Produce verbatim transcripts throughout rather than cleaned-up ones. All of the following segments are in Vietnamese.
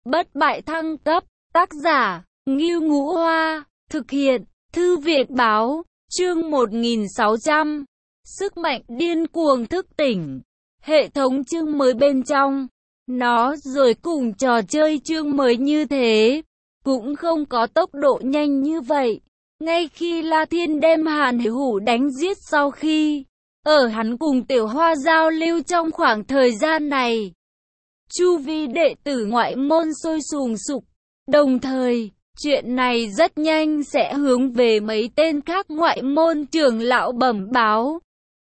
bất bại thăng cấp, tác giả, Ngưu Ngũ Hoa, thực hiện, Thư viện Báo, chương một nghìn sáu trăm, sức mạnh điên cuồng thức tỉnh, hệ thống chương mới bên trong, nó rồi cùng trò chơi chương mới như thế, cũng không có tốc độ nhanh như vậy. Ngay khi La Thiên đem Hàn Hữu đánh giết sau khi, ở hắn cùng Tiểu Hoa giao lưu trong khoảng thời gian này, chu vi đệ tử ngoại môn sôi sùng sục, đồng thời, chuyện này rất nhanh sẽ hướng về mấy tên khác ngoại môn trưởng lão bẩm báo.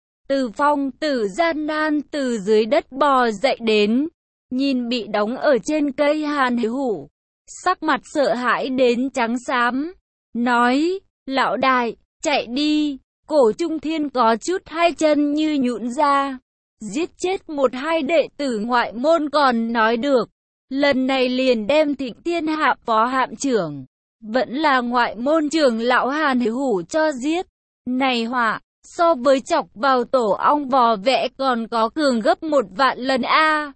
Từ Phong Tử gian nan từ dưới đất bò dậy đến, nhìn bị đóng ở trên cây Hàn Hữu, sắc mặt sợ hãi đến trắng xám, nói, lão đại, chạy đi. Cổ Trung Thiên có chút hai chân như nhũn ra, giết chết một hai đệ tử ngoại môn còn nói được, lần này liền đem Thịnh Thiên Hạ phó hạm trưởng, vẫn là ngoại môn trưởng lão Hàn Hữu cho giết. Này họa, so với chọc vào tổ ong vò vẽ còn có cường gấp một vạn lần a.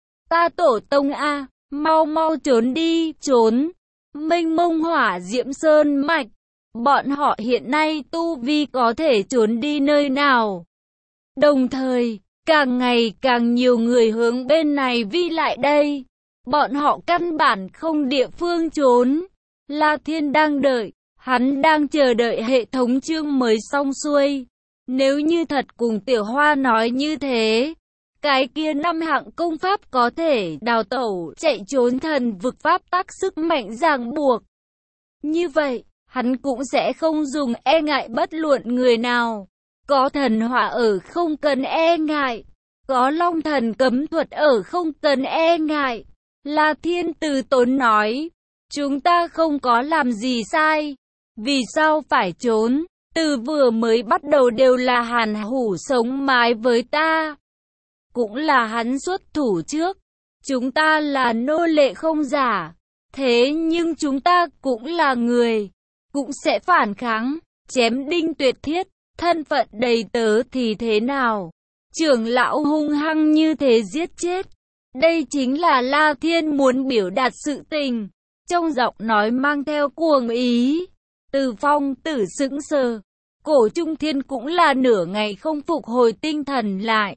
Ta tổ tông a, mau mau trốn đi, trốn. Mênh mông hỏa diễm sơn mạch, bọn họ hiện nay tu vi có thể trốn đi nơi nào. Đồng thời, càng ngày càng nhiều người hướng bên này vi lại đây. Bọn họ căn bản không địa phương trốn. La Thiên đang đợi, hắn đang chờ đợi hệ thống chương mới xong xuôi. Nếu như thật cùng Tiểu Hoa nói như thế, cái kia năm hạng công pháp có thể đào tẩu, chạy trốn thần vực pháp tắc sức mạnh ràng buộc. Như vậy, hắn cũng sẽ không dùng e ngại bất luận người nào. Có thần hỏa ở không cần e ngại, có long thần cấm thuật ở không cần e ngại. La Thiên từ tốn nói, chúng ta không có làm gì sai, vì sao phải trốn? Từ vừa mới bắt đầu đều là Hàn Hữu sống mái với ta, cũng là hắn xuất thủ trước. Chúng ta là nô lệ không giả, thế nhưng chúng ta cũng là người, cũng sẽ phản kháng, chém đinh tuyệt thiết. Thân phận đầy tớ thì thế nào? Trưởng lão hung hăng như thế giết chết. Đây chính là La Thiên muốn biểu đạt sự tình, trong giọng nói mang theo cuồng ý. Từ Phong Tử sững sờ, Cổ Trung Thiên cũng là nửa ngày không phục hồi tinh thần lại.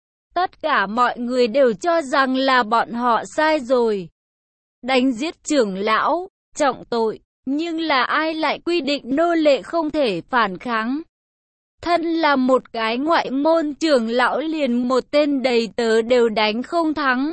Tất cả mọi người đều cho rằng là bọn họ sai rồi. Đánh giết trưởng lão, trọng tội, nhưng là ai lại quy định nô lệ không thể phản kháng? Thân là một cái ngoại môn trưởng lão liền một tên đầy tớ đều đánh không thắng.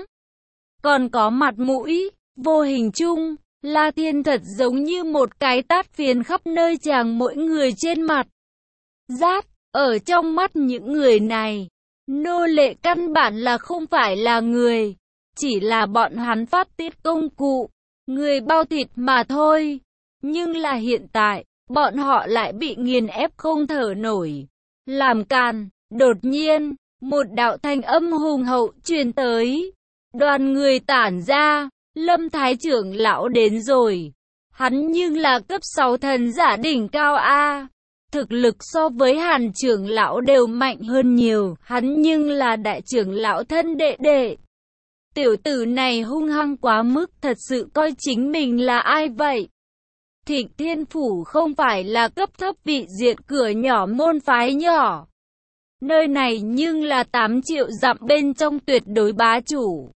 Còn có mặt mũi, vô hình chung, La Thiên thật giống như một cái tát phiến khắp nơi chàng mỗi người trên mặt. Rát, ở trong mắt những người này, nô lệ căn bản là không phải là người, chỉ là bọn hắn phát tiết công cụ, người bao thịt mà thôi. Nhưng là hiện tại, bọn họ lại bị nghiền ép không thở nổi. Làm càn, đột nhiên, một đạo thanh âm hùng hậu truyền tới. Đoàn người tản ra, Lâm Thái trưởng lão đến rồi. Hắn nhưng là cấp sáu thần giả đỉnh cao A. Thực lực so với Hàn trưởng lão đều mạnh hơn nhiều. Hắn nhưng là đại trưởng lão thân đệ đệ. Tiểu tử này hung hăng quá mức, thật sự coi chính mình là ai vậy? Thịnh Thiên Phủ không phải là cấp thấp vị diện cửa nhỏ môn phái nhỏ. Nơi này nhưng là tám triệu dặm bên trong tuyệt đối bá chủ.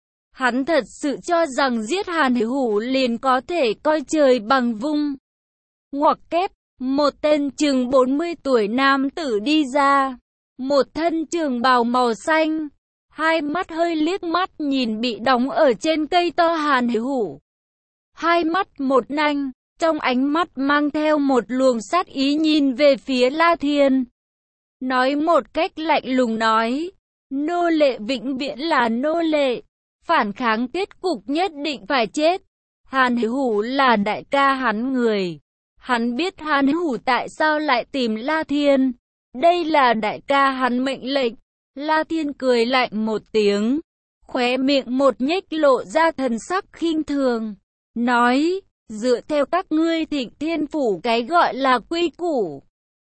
Hắn thật sự cho rằng giết Hàn Hữu liền có thể coi trời bằng vung. Ngoặc kép, một tên chừng bốn mươi tuổi nam tử đi ra. Một thân trường bào màu xanh. Hai mắt hơi liếc mắt nhìn bị đóng ở trên cây to Hàn Hữu. Hai mắt một nanh. Trong ánh mắt mang theo một luồng sát ý nhìn về phía La Thiên. Nói một cách lạnh lùng nói, nô lệ vĩnh viễn là nô lệ, phản kháng kết cục nhất định phải chết. Hàn Hữu là đại ca hắn người. Hắn biết Hàn Hữu tại sao lại tìm La Thiên. Đây là đại ca hắn mệnh lệnh. La Thiên cười lạnh một tiếng, khóe miệng một nhếch lộ ra thần sắc khinh thường, nói, dựa theo các ngươi Thịnh Thiên Phủ cái gọi là quy củ,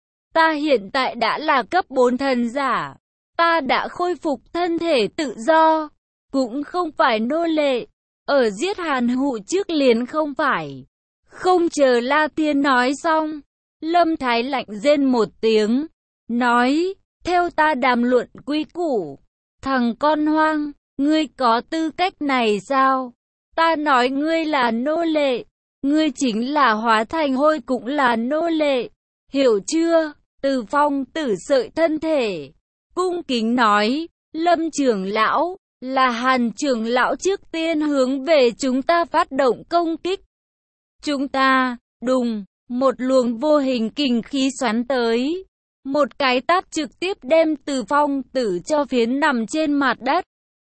ta hiện tại đã là cấp bốn thần giả, ta đã khôi phục thân thể tự do, cũng không phải nô lệ. ở giết Hàn Hụ trước liền không phải. Không chờ La Thiên nói xong, Lâm Thái lạnh rên một tiếng, nói, theo ta đàm luận quy củ. Thằng con hoang, ngươi có tư cách này sao? Ta nói ngươi là nô lệ, ngươi chính là hóa thành hôi cũng là nô lệ, hiểu chưa? Từ Phong Tử sợi thân thể, cung kính nói, Lâm trưởng lão, là Hàn trưởng lão trước tiên hướng về chúng ta phát động công kích. Chúng ta, đùng, một luồng vô hình kình khí xoắn tới. Một cái tát trực tiếp đem Từ Phong Tử cho phiến nằm trên mặt đất.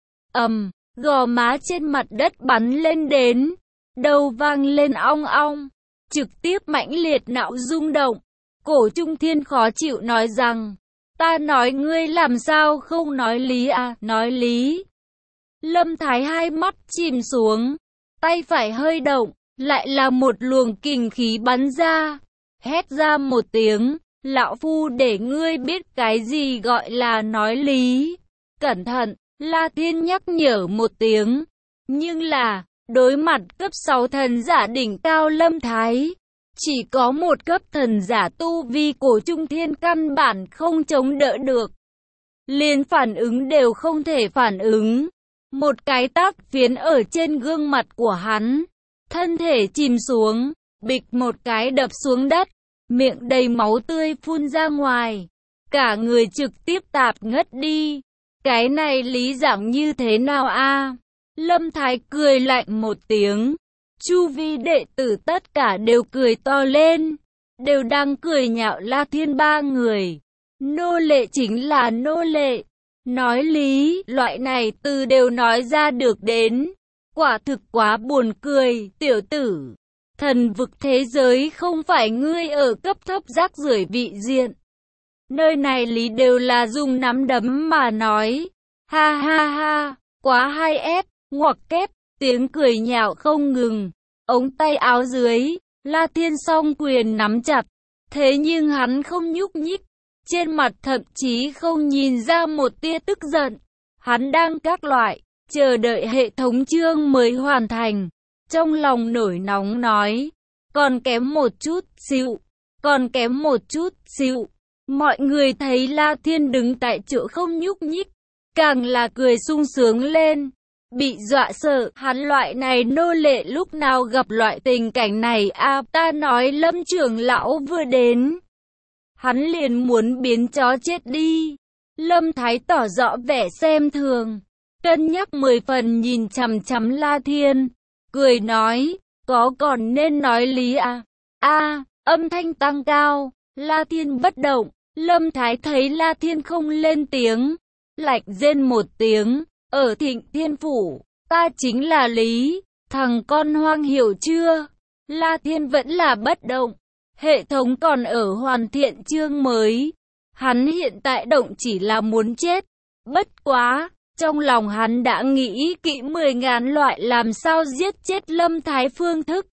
Ầm, gò má trên mặt đất bắn lên đến, đầu vang lên ong ong, trực tiếp mãnh liệt não rung động. Cổ Trung Thiên khó chịu nói rằng, ta nói ngươi làm sao không nói lý à, nói lý. Lâm Thái hai mắt chìm xuống, tay phải hơi động, lại là một luồng kình khí bắn ra, hét ra một tiếng, lão phu để ngươi biết cái gì gọi là nói lý. Cẩn thận, La Thiên nhắc nhở một tiếng, nhưng là, đối mặt cấp sáu thần giả đỉnh cao Lâm Thái, chỉ có một cấp thần giả tu vi Cổ Trung Thiên căn bản không chống đỡ được. Liền phản ứng đều không thể phản ứng. Một cái tát phiến ở trên gương mặt của hắn, thân thể chìm xuống, bịch một cái đập xuống đất, miệng đầy máu tươi phun ra ngoài, cả người trực tiếp tạp ngất đi. Cái này lý giảng như thế nào a? Lâm Thái cười lạnh một tiếng, chu vi đệ tử tất cả đều cười to lên, đều đang cười nhạo La Thiên ba người. Nô lệ chính là nô lệ, nói lý, loại này từ đều nói ra được đến, quả thực quá buồn cười. Tiểu tử, thần vực thế giới không phải ngươi ở cấp thấp rác rưởi vị diện, nơi này lý đều là dùng nắm đấm mà nói. Ha ha ha, quá hay ép, ngoặc kép, tiếng cười nhạo không ngừng. Ống tay áo dưới, La Thiên song quyền nắm chặt, thế nhưng hắn không nhúc nhích, trên mặt thậm chí không nhìn ra một tia tức giận. Hắn đang các loại, chờ đợi hệ thống chương mới hoàn thành, trong lòng nổi nóng nói, còn kém một chút xíu, còn kém một chút xíu. Mọi người thấy La Thiên đứng tại chỗ không nhúc nhích, càng là cười sung sướng lên. Bị dọa sợ, hắn loại này nô lệ lúc nào gặp loại tình cảnh này a? Ta nói Lâm trưởng lão vừa đến, hắn liền muốn biến chó chết đi. Lâm Thái tỏ rõ vẻ xem thường, cân nhắc mười phần nhìn chằm chằm La Thiên, cười nói, có còn nên nói lý à? A, âm thanh tăng cao, La Thiên bất động. Lâm Thái thấy La Thiên không lên tiếng, lạnh rên một tiếng, ở Thịnh Thiên Phủ, ta chính là lý, thằng con hoang hiểu chưa? La Thiên vẫn là bất động, hệ thống còn ở hoàn thiện chương mới, hắn hiện tại động chỉ là muốn chết. Bất quá, trong lòng hắn đã nghĩ kỹ mười ngàn loại làm sao giết chết Lâm Thái phương thức.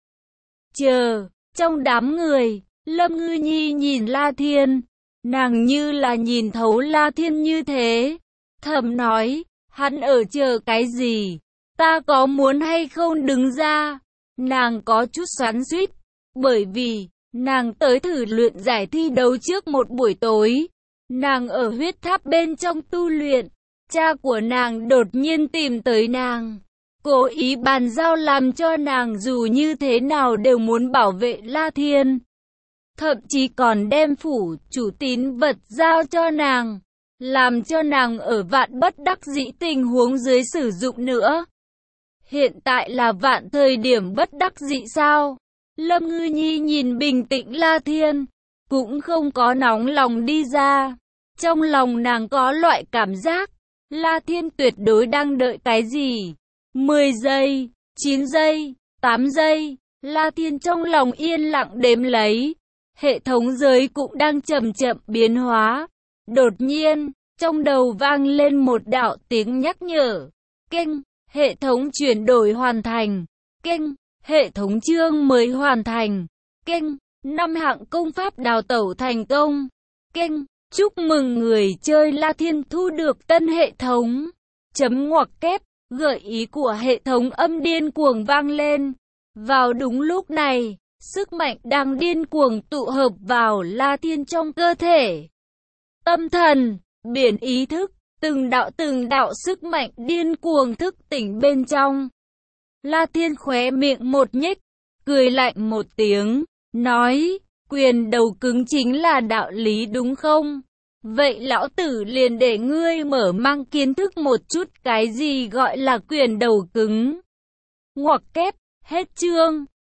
Chờ, trong đám người, Lâm Ngư Nhi nhìn La Thiên, nàng như là nhìn thấu La Thiên như thế, thầm nói, hắn ở chờ cái gì? Ta có muốn hay không đứng ra? Nàng có chút xoắn xuýt, bởi vì, nàng tới thử luyện giải thi đấu trước một buổi tối. Nàng ở huyết tháp bên trong tu luyện, cha của nàng đột nhiên tìm tới nàng, cố ý bàn giao làm cho nàng dù như thế nào đều muốn bảo vệ La Thiên. Thậm chí còn đem phủ chủ tín vật giao cho nàng, làm cho nàng ở vạn bất đắc dĩ tình huống dưới sử dụng nữa. Hiện tại là vạn thời điểm bất đắc dĩ sao? Lâm Ngư Nhi nhìn bình tĩnh La Thiên, cũng không có nóng lòng đi ra. Trong lòng nàng có loại cảm giác, La Thiên tuyệt đối đang đợi cái gì? mười giây, chín giây, tám giây, La Thiên trong lòng yên lặng đếm lấy. Hệ thống giới cũng đang chậm chậm biến hóa. Đột nhiên, trong đầu vang lên một đạo tiếng nhắc nhở. Kênh, hệ thống chuyển đổi hoàn thành. Kênh, hệ thống chương mới hoàn thành. Kênh, năm hạng công pháp đào tẩu thành công. Kênh, chúc mừng người chơi La Thiên thu được tân hệ thống. Chấm ngoặc kép. Gợi ý của hệ thống âm điên cuồng vang lên. Vào đúng lúc này, sức mạnh đang điên cuồng tụ hợp vào La Thiên trong cơ thể. Tâm thần, biển ý thức, từng đạo từng đạo sức mạnh điên cuồng thức tỉnh bên trong. La Thiên khóe miệng một nhếch, cười lạnh một tiếng, nói, quyền đầu cứng chính là đạo lý đúng không? Vậy lão tử liền để ngươi mở mang kiến thức một chút cái gì gọi là quyền đầu cứng. Ngoặc kép, hết chương.